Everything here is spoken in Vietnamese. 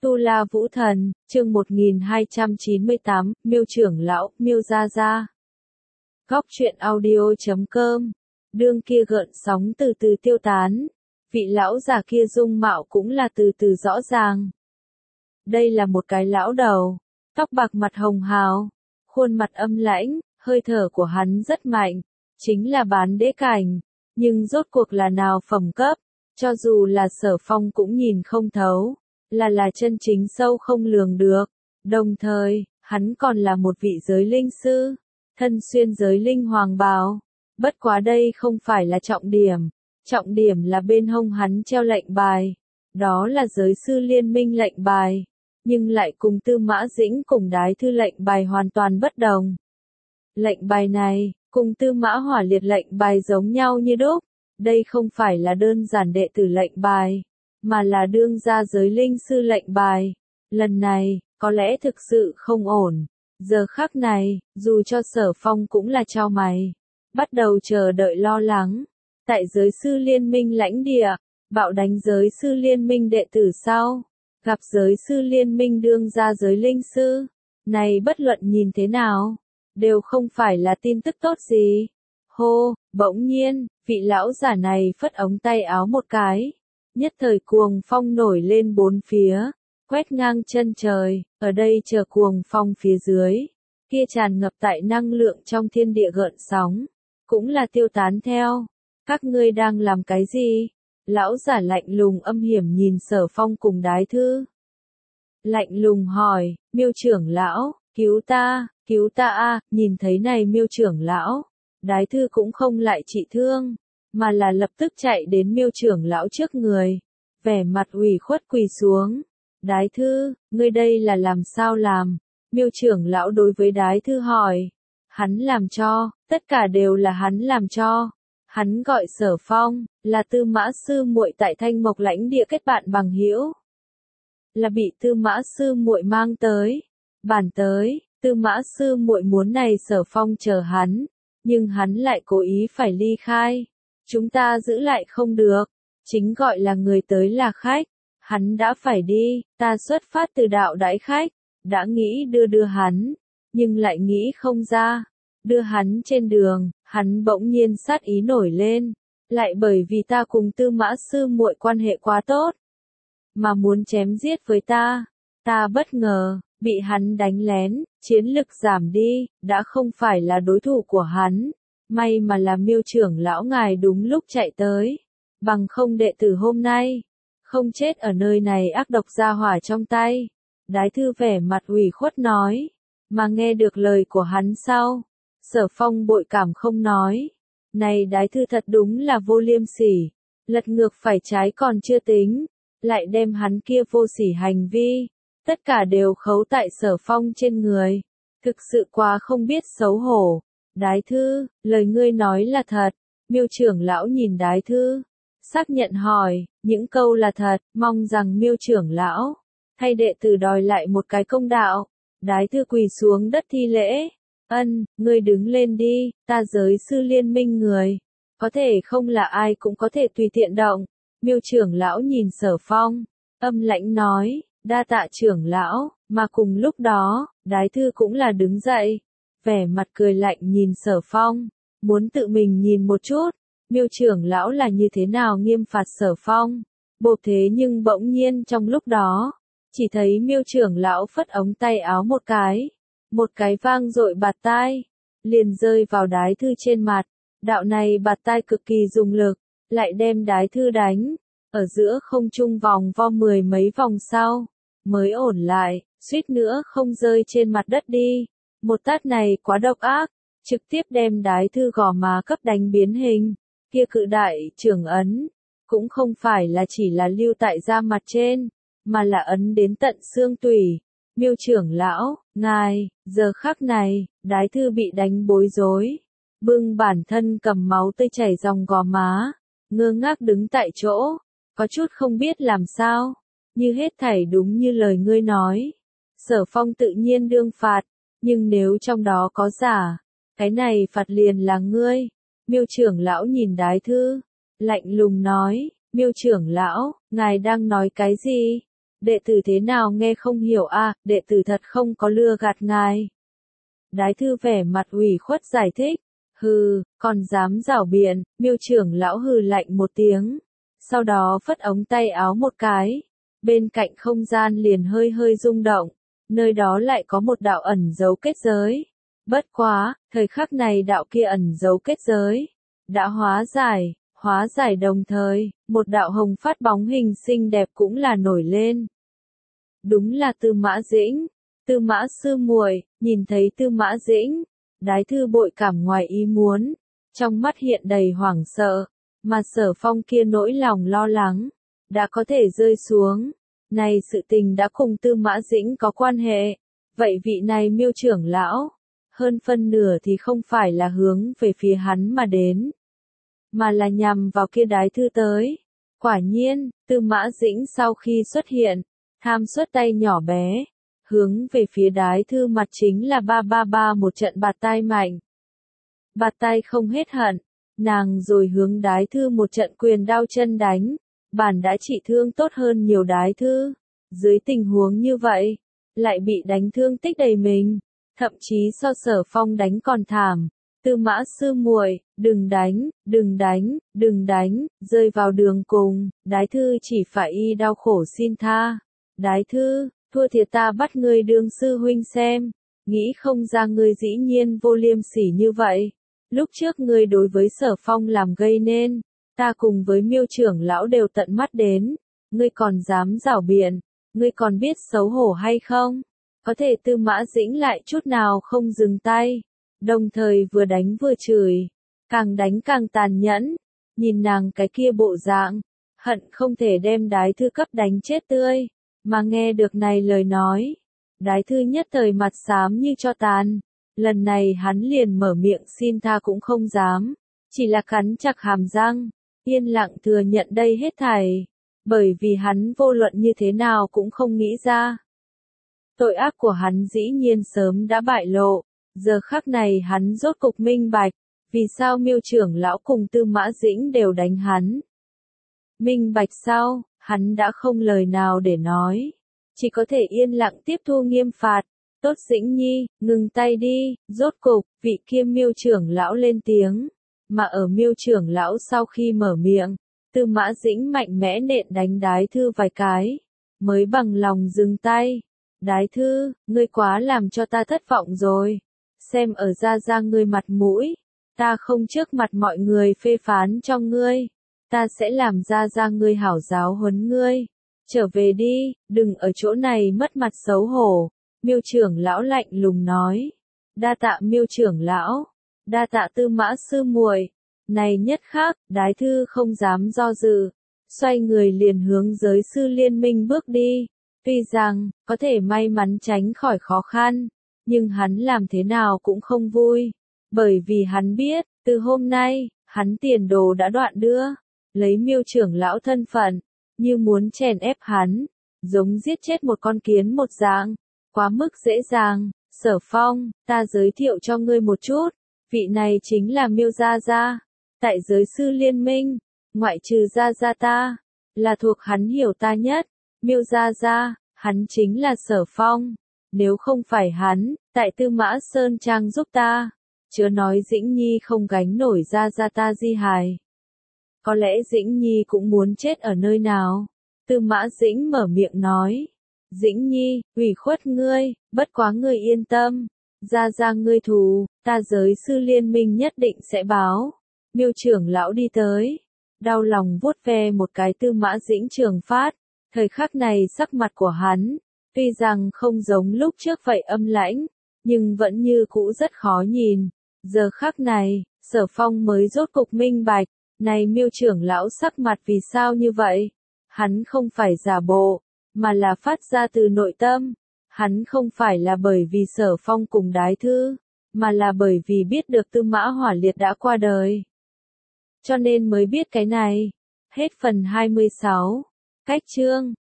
Tu La Vũ Thần, chương 1298, Miêu trưởng lão, Miêu gia gia. Góc truyện audio.com. Đương kia gợn sóng từ từ tiêu tán, vị lão già kia dung mạo cũng là từ từ rõ ràng. Đây là một cái lão đầu, tóc bạc mặt hồng hào, khuôn mặt âm lãnh, hơi thở của hắn rất mạnh, chính là bán đế cảnh, nhưng rốt cuộc là nào phẩm cấp, cho dù là Sở Phong cũng nhìn không thấu. Là chân chính sâu không lường được, đồng thời, hắn còn là một vị giới linh sư, thân xuyên giới linh hoàng bào. Bất quá đây không phải là trọng điểm là bên hông hắn treo lệnh bài, đó là giới sư liên minh lệnh bài, nhưng lại cùng Tư Mã Dĩnh cùng Đái Thư lệnh bài hoàn toàn bất đồng. Lệnh bài này, cùng Tư Mã Hỏa Liệt lệnh bài giống nhau như đúc, đây không phải là đơn giản đệ tử lệnh bài, mà là đương gia giới linh sư lệnh bài. Lần này, có lẽ thực sự không ổn. Giờ khắc này, dù cho Sở Phong cũng là chau mày, bắt đầu chờ đợi lo lắng. Tại giới sư liên minh lãnh địa, bạo đánh giới sư liên minh đệ tử sau, gặp giới sư liên minh đương gia giới linh sư. Này bất luận nhìn thế nào, đều không phải là tin tức tốt gì. Hô, bỗng nhiên, vị lão giả này phất ống tay áo một cái. Nhất thời cuồng phong nổi lên bốn phía, quét ngang chân trời, ở đây chờ cuồng phong phía dưới, kia tràn ngập tại năng lượng trong thiên địa gợn sóng, cũng là tiêu tán theo. Các ngươi đang làm cái gì? Lão giả lạnh lùng âm hiểm nhìn Sở Phong cùng Đái Thư. Lạnh lùng hỏi, Miêu trưởng lão, cứu ta a, nhìn thấy này Miêu trưởng lão, Đái Thư cũng không lại trị thương, mà là lập tức chạy đến Miêu trưởng lão trước người, vẻ mặt ủy khuất quỳ xuống. Đái Thư, ngươi đây là làm sao làm? Miêu trưởng lão đối với Đái Thư hỏi. Hắn làm cho, tất cả đều là hắn làm cho. Hắn gọi Sở Phong, là Tư Mã sư muội tại Thanh Mộc lãnh địa kết bạn bằng hữu. Là bị Tư Mã sư muội mang tới. Bản tới, Tư Mã sư muội muốn này Sở Phong chờ hắn, nhưng hắn lại cố ý phải ly khai. Chúng ta giữ lại không được, chính gọi là người tới là khách, hắn đã phải đi, ta xuất phát từ đạo đãi khách, đã nghĩ đưa hắn, nhưng lại nghĩ không ra. Đưa hắn trên đường, hắn bỗng nhiên sát ý nổi lên, lại bởi vì ta cùng Tư Mã sư muội quan hệ quá tốt, mà muốn chém giết với ta. Ta bất ngờ, bị hắn đánh lén, chiến lực giảm đi, đã không phải là đối thủ của hắn. May mà là Miêu trưởng lão ngài đúng lúc chạy tới, bằng không đệ tử hôm nay, không chết ở nơi này ác độc gia hỏa trong tay. Đái Thư vẻ mặt ủy khuất nói, mà nghe được lời của hắn sau, Sở Phong bội cảm không nói. Này Đái Thư thật đúng là vô liêm sỉ, lật ngược phải trái còn chưa tính, lại đem hắn kia vô sỉ hành vi, tất cả đều khấu tại Sở Phong trên người, thực sự quá không biết xấu hổ. Đái Thư, lời ngươi nói là thật. Miêu trưởng lão nhìn Đái Thư, xác nhận hỏi, những câu là thật, mong rằng Miêu trưởng lão thay đệ tử đòi lại một cái công đạo. Đái Thư quỳ xuống đất thi lễ. Ngươi đứng lên đi, ta giới sư liên minh người, có thể không là ai cũng có thể tùy tiện động. Miêu trưởng lão nhìn Sở Phong, âm lãnh nói, đa tạ trưởng lão, mà cùng lúc đó, Đái Thư cũng là đứng dậy, vẻ mặt cười lạnh nhìn Sở Phong, muốn tự mình nhìn một chút, Miêu trưởng lão là như thế nào nghiêm phạt Sở Phong. Bộp thế nhưng bỗng nhiên trong lúc đó, chỉ thấy Miêu trưởng lão phất ống tay áo một cái vang dội bạt tai, liền rơi vào Đái Thư trên mặt. Đạo này bạt tai cực kỳ dùng lực, lại đem Đái Thư đánh, ở giữa không trung vòng vo mười mấy vòng sau, mới ổn lại, suýt nữa không rơi trên mặt đất đi. Một tát này quá độc ác, trực tiếp đem Đái Thư gò má cấp đánh biến hình, kia cự đại trưởng ấn, cũng không phải là chỉ là lưu tại da mặt trên, mà là ấn đến tận xương tủy. Miêu trưởng lão, ngài, giờ khắc này, Đái Thư bị đánh bối rối, bưng bản thân cầm máu tươi chảy dòng gò má, ngơ ngác đứng tại chỗ, có chút không biết làm sao, như hết thảy đúng như lời ngươi nói. Sở Phong tự nhiên đương phạt, nhưng nếu trong đó có giả, cái này phạt liền là ngươi. Miêu trưởng lão nhìn Đái Thư, lạnh lùng nói, Miêu trưởng lão, ngài đang nói cái gì? đệ tử thế nào nghe không hiểu a, đệ tử thật không có lừa gạt ngài. Đái thư vẻ mặt ủy khuất giải thích, hừ, còn dám giảo biện, Miêu trưởng lão hừ lạnh một tiếng, sau đó phất ống tay áo một cái, bên cạnh không gian liền hơi hơi rung động, nơi đó lại có một đạo ẩn dấu kết giới. Bất quá, thời khắc này đạo kia ẩn dấu kết giới đã hóa giải đồng thời, một đạo hồng phát bóng hình xinh đẹp cũng là nổi lên. Đúng là Tư Mã Dĩnh, Tư Mã sư muội. Nhìn thấy Tư Mã Dĩnh, Đái thư bội cảm ngoài ý muốn, trong mắt hiện đầy hoảng sợ, mà Sở Phong kia nỗi lòng lo lắng đã có thể rơi xuống. Này sự tình đã cùng Tư Mã Dĩnh có quan hệ, vậy vị này Miêu trưởng lão, hơn phân nửa thì không phải là hướng về phía hắn mà đến, mà là nhằm vào kia Đái thư tới. Quả nhiên, Tư Mã Dĩnh sau khi xuất hiện, tham suất tay nhỏ bé, hướng về phía Đái thư mặt chính là ba một trận bạt tai mạnh. Bạt tay không hết hận, nàng rồi hướng Đái thư một trận quyền đao chân đánh, bản đã trị thương tốt hơn nhiều Đái thư. Dưới tình huống như vậy, lại bị đánh thương tích đầy mình, thậm chí so Sở Phong đánh còn thảm. Tư Mã sư muội, đừng đánh, rơi vào đường cùng, Đái thư chỉ phải y đau khổ xin tha. Đái thư, thua thiệt ta bắt ngươi đương sư huynh xem, nghĩ không ra ngươi dĩ nhiên vô liêm sỉ như vậy. Lúc trước ngươi đối với Sở Phong làm gây nên, ta cùng với Miêu trưởng lão đều tận mắt đến, ngươi còn dám giảo biện, ngươi còn biết xấu hổ hay không? Có thể Tư Mã Dĩnh lại chút nào không dừng tay, đồng thời vừa đánh vừa chửi, càng đánh càng tàn nhẫn, nhìn nàng cái kia bộ dạng, hận không thể đem Đái thư cấp đánh chết tươi, mà nghe được này lời nói, Đái thư nhất thời mặt xám như cho tàn, lần này hắn liền mở miệng xin tha cũng không dám, chỉ là cắn chặt hàm răng, yên lặng thừa nhận đây hết thảy, bởi vì hắn vô luận như thế nào cũng không nghĩ ra. Tội ác của hắn dĩ nhiên sớm đã bại lộ, giờ khắc này hắn rốt cục minh bạch, vì sao Miêu trưởng lão cùng Tư Mã Dĩnh đều đánh hắn. Minh bạch sau, hắn đã không lời nào để nói, chỉ có thể yên lặng tiếp thu nghiêm phạt. Tốt Dĩnh Nhi, ngừng tay đi, rốt cục, vị kia Miêu trưởng lão lên tiếng, mà ở Miêu trưởng lão sau khi mở miệng, Tư Mã Dĩnh mạnh mẽ nện đánh Đái thư vài cái, mới bằng lòng dừng tay. Đái thư, ngươi quá làm cho ta thất vọng rồi, xem ở ra ngươi mặt mũi, ta không trước mặt mọi người phê phán cho ngươi, ta sẽ làm ra ngươi hảo giáo huấn ngươi, trở về đi, đừng ở chỗ này mất mặt xấu hổ. Miêu trưởng lão lạnh lùng nói, đa tạ Miêu trưởng lão, đa tạ Tư Mã sư muội. Này nhất khác, Đái thư không dám do dự, xoay người liền hướng giới sư liên minh bước đi. Tuy rằng, có thể may mắn tránh khỏi khó khăn, nhưng hắn làm thế nào cũng không vui, bởi vì hắn biết, từ hôm nay, hắn tiền đồ đã đoạn đưa, lấy Miêu trưởng lão thân phận, như muốn chèn ép hắn, giống giết chết một con kiến một dạng, quá mức dễ dàng. Sở Phong, ta giới thiệu cho ngươi một chút, vị này chính là Miêu gia gia, tại giới sư liên minh, ngoại trừ gia gia ta, là thuộc hắn hiểu ta nhất. Miêu gia gia, hắn chính là Sở Phong, nếu không phải hắn, tại Tư Mã Sơn Trang giúp ta, chớ nói Dĩnh Nhi không gánh nổi gia gia ta di hài. Có lẽ Dĩnh Nhi cũng muốn chết ở nơi nào. Tư Mã Dĩnh mở miệng nói, Dĩnh Nhi, ủy khuất ngươi, bất quá ngươi yên tâm, gia ngươi thù, ta giới sư liên minh nhất định sẽ báo. Miêu trưởng lão đi tới, đau lòng vuốt ve một cái Tư Mã Dĩnh trường phát, thời khắc này sắc mặt của hắn, tuy rằng không giống lúc trước vậy âm lãnh, nhưng vẫn như cũ rất khó nhìn. Giờ khắc này, Sở Phong mới rốt cục minh bạch, này Miêu trưởng lão sắc mặt vì sao như vậy? Hắn không phải giả bộ, mà là phát ra từ nội tâm. Hắn không phải là bởi vì Sở Phong cùng Đái thư, mà là bởi vì biết được Tư Mã Hỏa Liệt đã qua đời. Cho nên mới biết cái này. Hết phần 26. Cách chương